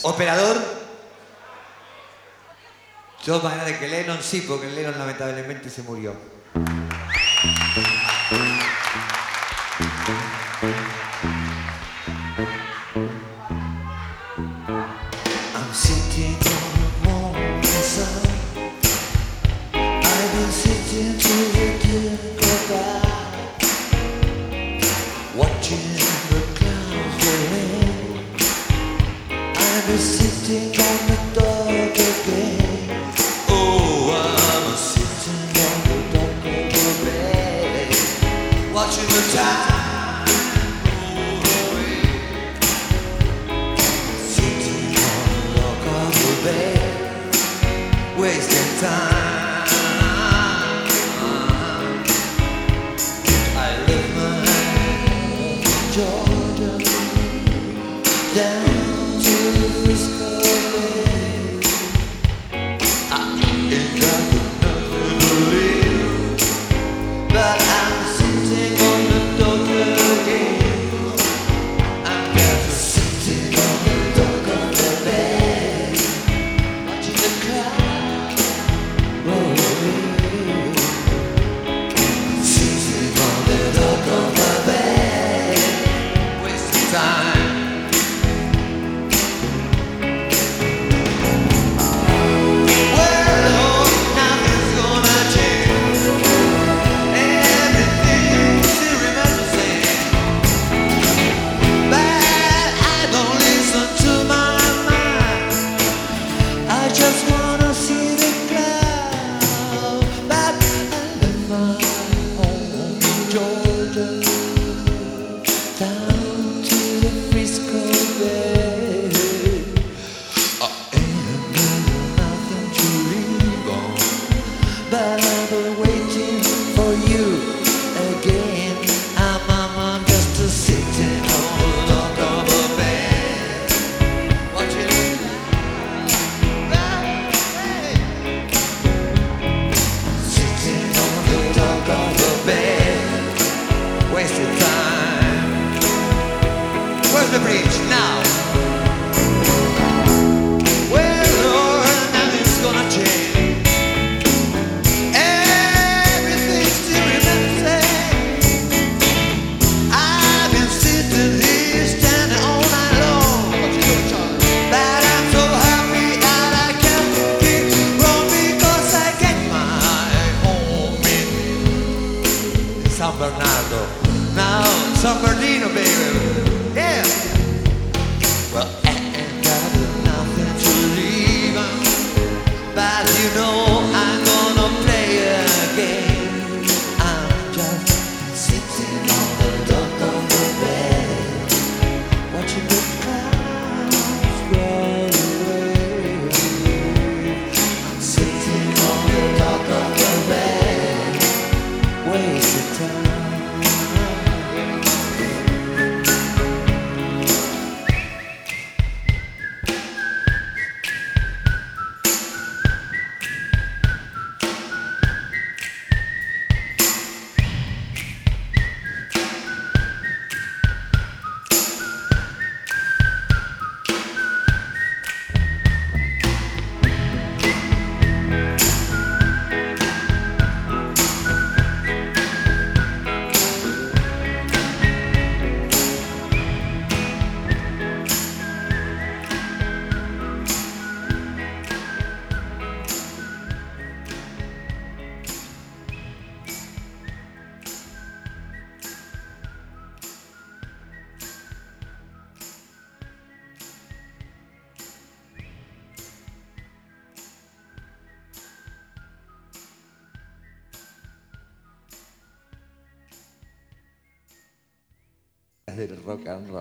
Operador. Yo más grande que Lennon, sí, porque Lennon lamentablemente se murió. I'm sitting on the morning sun. I've been sitting till the day go by, watching the clouds roll in. I've been sitting on the dock again. Oh, I'm sitting on the dock of the bay, watching the tide. Wasting time. I live my life in Georgia, down to the Frisco Bay. I ain't got nothing to live, but I'm sitting on the dock again. I'm just sitting on the dock of the bay, watching the clouds. But I've been waiting for you again. I'm just sitting on the dock of a bed, watching it fly. Sitting on the dock of a bed, wasting time. Where's the bridge now? Well, nothing's gonna change. San Bernardo, now San Bernardino, baby, yeah. Well, I ain't got nothing to leave, but you know I'm gonna play again. I'm just sitting on the dock of the bed, watching the clouds roll away. I'm sitting on the dock of the bed, wasting time. Del rock and roll.